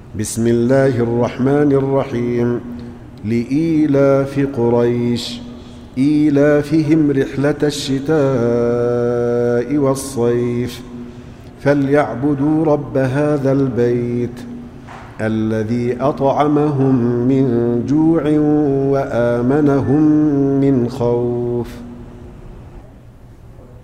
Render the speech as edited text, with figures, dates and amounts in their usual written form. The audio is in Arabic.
بسم الله الرحمن الرحيم. لإيلاف قريش إيلافهم رحلة الشتاء والصيف فليعبدوا رب هذا البيت الذي أطعمهم من جوع وآمنهم من خوف.